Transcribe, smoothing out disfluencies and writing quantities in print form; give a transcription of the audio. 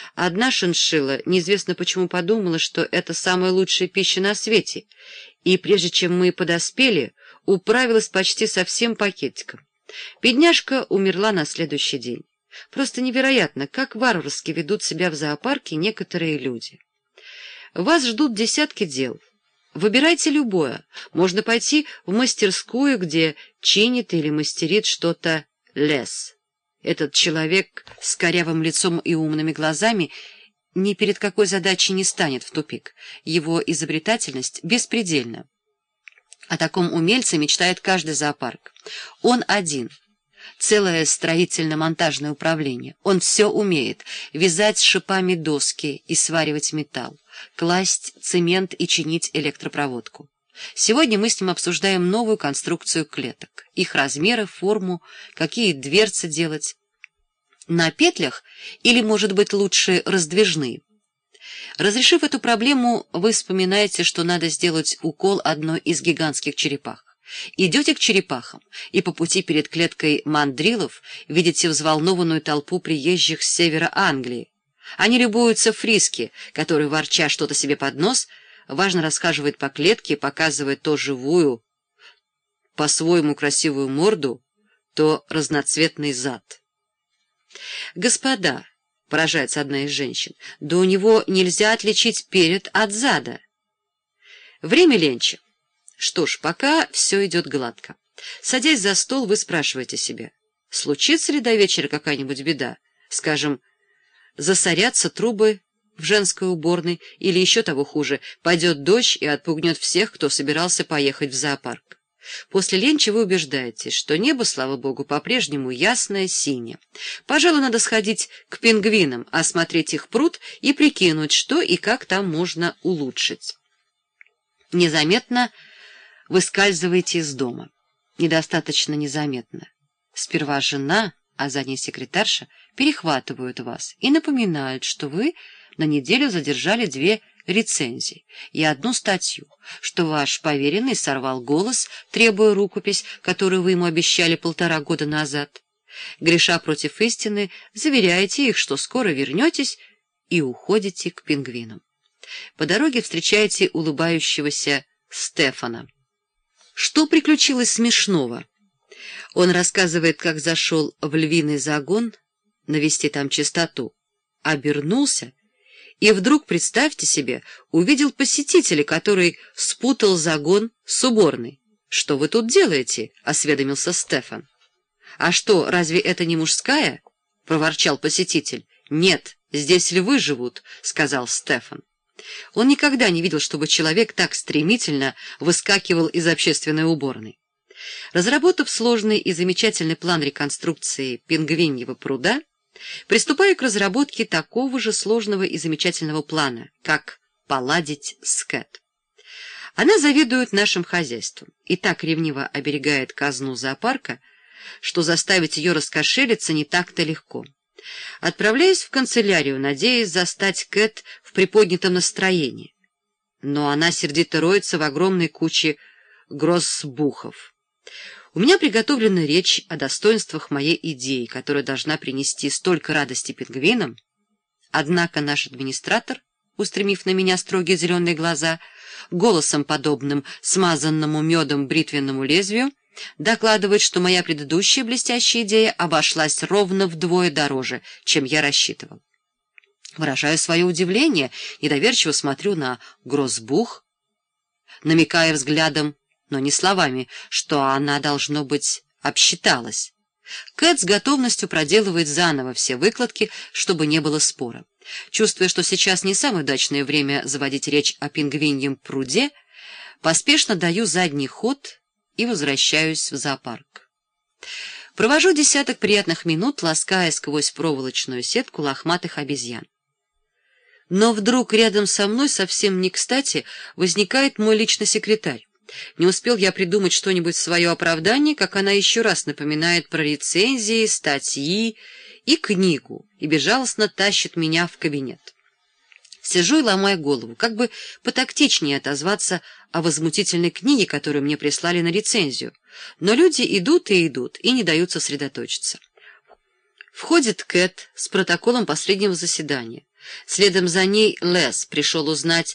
Одна шиншилла неизвестно почему подумала, что это самая лучшая пища на свете, и прежде чем мы подоспели, управилась почти со всем пакетиком. Бедняжка умерла на следующий день. Просто невероятно, как варварски ведут себя в зоопарке некоторые люди. Вас ждут десятки дел. Выбирайте любое. Можно пойти в мастерскую, где чинит или мастерит что-то лес. Этот человек с корявым лицом и умными глазами ни перед какой задачей не станет в тупик. Его изобретательность беспредельна. О таком умельце мечтает каждый зоопарк. Он один. Целое строительно-монтажное управление. Он все умеет: вязать шипами доски и сваривать металл, класть цемент и чинить электропроводку. Сегодня мы с ним обсуждаем новую конструкцию клеток, их размеры, форму, какие дверцы делать. На петлях или, может быть, лучше раздвижные. Разрешив эту проблему, вы вспоминаете, что надо сделать укол одной из гигантских черепах. Идете к черепахам, и по пути перед клеткой мандрилов видите взволнованную толпу приезжих с севера Англии. Они любуются Фриски, который, ворча что-то себе под нос, важно расхаживает по клетке, показывая то живую, по-своему красивую морду, то разноцветный зад. «Господа», — поражается одна из женщин, — «да у него нельзя отличить перед от зада». Время ленча. Что ж, пока все идет гладко. Садясь за стол, вы спрашиваете себя, случится ли до вечера какая-нибудь беда, скажем, засорятся трубы в женской уборной, или еще того хуже, пойдет дождь и отпугнет всех, кто собирался поехать в зоопарк. После ленча вы убеждаетесь, что небо, слава богу, по-прежнему ясное, синее. Пожалуй, надо сходить к пингвинам, осмотреть их пруд и прикинуть, что и как там можно улучшить. Незаметно выскальзываете из дома. Недостаточно незаметно. Сперва жена, а за ней секретарша перехватывают вас и напоминают, что вы на неделю задержали 2 рецензии и 1 статью, что ваш поверенный сорвал голос, требуя рукопись, которую вы ему обещали 1,5 года назад. Греша против истины, заверяете их, что скоро вернетесь, и уходите к пингвинам. По дороге встречаете улыбающегося Стефана. Что приключилось смешного? Он рассказывает, как зашел в львиный загон навести там чистоту, обернулся и вдруг, представьте себе, увидел посетителя, который спутал загон с уборной. «Что вы тут делаете?» — осведомился Стефан. «А что, разве это не мужская?» — проворчал посетитель. «Нет, здесь львы живут», — сказал Стефан. Он никогда не видел, чтобы человек так стремительно выскакивал из общественной уборной. Разработав сложный и замечательный план реконструкции пингвиньего пруда, приступаю к разработке такого же сложного и замечательного плана, как поладить с Кэт. Она заведует нашим хозяйством и так ревниво оберегает казну зоопарка, что заставить ее раскошелиться не так-то легко. Отправляюсь в канцелярию, надеясь застать Кэт в приподнятом настроении. Но она сердито роется в огромной куче гроссбухов. У меня приготовлена речь о достоинствах моей идеи, которая должна принести столько радости пингвинам. Однако наш администратор, устремив на меня строгие зеленые глаза, голосом, подобным смазанному медом бритвенному лезвию, докладывает, что моя предыдущая блестящая идея обошлась ровно вдвое дороже, чем я рассчитывал. Выражаю свое удивление, недоверчиво смотрю на гроссбух, намекая взглядом, но не словами, что она, должно быть, обсчиталась. Кэт с готовностью проделывает заново все выкладки, чтобы не было спора. Чувствуя, что сейчас не самое удачное время заводить речь о пингвиньем пруде, поспешно даю задний ход и возвращаюсь в зоопарк. Провожу десяток приятных минут, лаская сквозь проволочную сетку лохматых обезьян. Но вдруг рядом со мной совсем не кстати возникает мой личный секретарь. Не успел я придумать что-нибудь в свое оправдание, как она еще раз напоминает про рецензии, статьи и книгу и безжалостно тащит меня в кабинет. Сижу и ломаю голову, как бы потактичнее отозваться о возмутительной книге, которую мне прислали на рецензию. Но люди идут и не дают сосредоточиться. Входит Кэт с протоколом последнего заседания. Следом за ней Лес пришел узнать,